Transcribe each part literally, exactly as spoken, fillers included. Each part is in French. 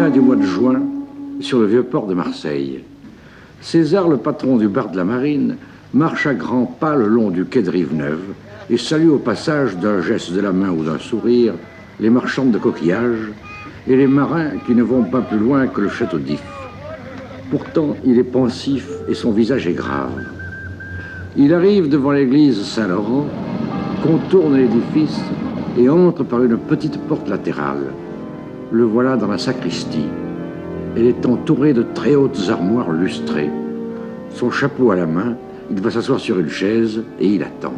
matin du mois de juin, sur le vieux port de Marseille. César, le patron du bar de la Marine, marche à grands pas le long du quai de Rive-Neuve et salue au passage d'un geste de la main ou d'un sourire les marchands de coquillages et les marins qui ne vont pas plus loin que le château d'If. Pourtant, il est pensif et son visage est grave. Il arrive devant l'église Saint-Laurent, contourne l'édifice et entre par une petite porte latérale. Le voilà dans la sacristie. Elle est entourée de très hautes armoires lustrées. Son chapeau à la main, il va s'asseoir sur une chaise et il attend.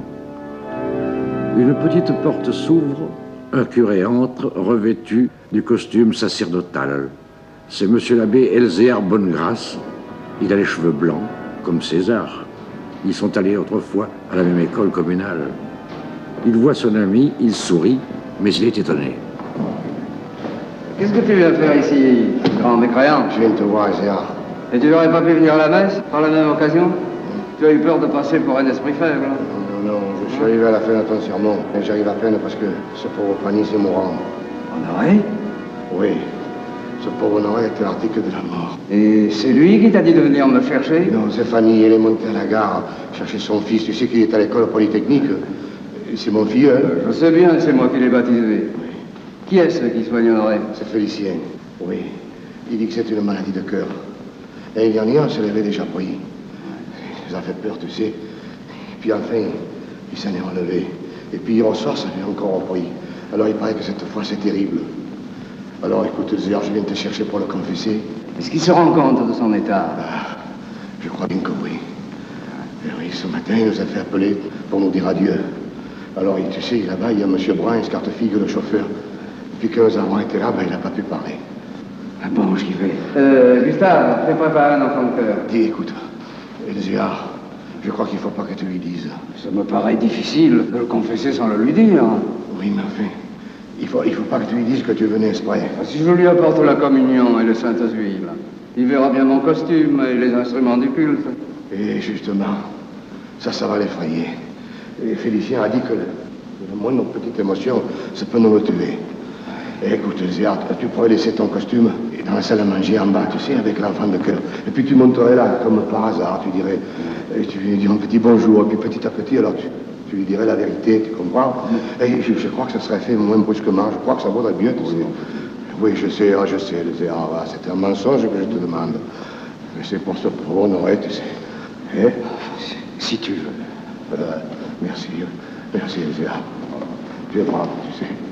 Une petite porte s'ouvre, un curé entre, revêtu du costume sacerdotal. C'est monsieur l'abbé Elzéar Bonnegrâce. Il a les cheveux blancs, comme César. Ils sont allés autrefois à la même école communale. Il voit son ami, il sourit, mais il est étonné. Qu'est-ce que tu viens faire ici, grand mécréant? Je viens de te voir, Elzéar. Et tu n'aurais pas pu venir à la messe, par la même occasion? Tu as eu peur de passer pour un esprit faible? Non, non, je suis arrivé à la fin de ton sermon. Et j'arrive à peine parce que ce pauvre Fanny, c'est mourant. Honoré? Oui. Ce pauvre Honoré était l'article de la mort. Et c'est lui qui t'a dit de venir me chercher? Non, c'est Fanny. Elle est montée à la gare chercher son fils. Tu sais qu'il est à l'école polytechnique. C'est mon fils, hein? Je sais bien, c'est moi qui l'ai baptisé. Oui. Qui est-ce qui soigne Honoré? C'est Félicien. Oui. Il dit que c'est une maladie de cœur. L'année dernière, je l'avais déjà pris. Ça fait peur, tu sais. Puis enfin, il s'en est enlevé. Et puis hier au soir, ça lui a encore repris. Alors il paraît que cette fois, c'est terrible. Alors écoute, Elzéar, je viens te chercher pour le confesser. Est-ce qu'il se rend compte de son état? Ah, je crois bien que oui. Et oui, ce matin, il nous a fait appeler pour nous dire adieu. Alors, tu sais, là-bas, il y a M. Brun, Scartefigue, le chauffeur. Puis que nous avons été là, ben, il n'a pas pu parler. Ah bon, j'y vais. Euh, Gustave, fais préparer un enfant de cœur. Dis, écoute, Elzéar, je crois qu'il ne faut pas que tu lui dises. Ça me paraît difficile de le confesser sans le lui dire. Oui, mais enfin, il ne faut, il faut pas que tu lui dises que tu venais exprès. Si je lui apporte la communion et les saintes huiles, il verra bien mon costume et les instruments du culte. Et justement, ça, ça va l'effrayer. Et Félicien a dit que le, le moindre petite émotion, ça peut nous le tuer. Et écoute, Elzéar, tu pourrais laisser ton costume dans la salle à manger en bas, tu sais, avec l'enfant de cœur. Et puis tu monterais là, comme par hasard, tu dirais, et tu lui dirais un petit bonjour, et puis petit à petit, alors tu, tu lui dirais la vérité, tu comprends? Et je, je crois que ça serait fait moins brusquement, je crois que ça vaudrait mieux, tu sais. Oui, je sais, ah, je sais, Elzéar, ah, c'est un mensonge que je te demande. Mais c'est pour ce pauvre Honoré, tu sais. Eh? Si, si tu veux. Euh, merci, merci, Elzéar. Tu es brave, tu sais.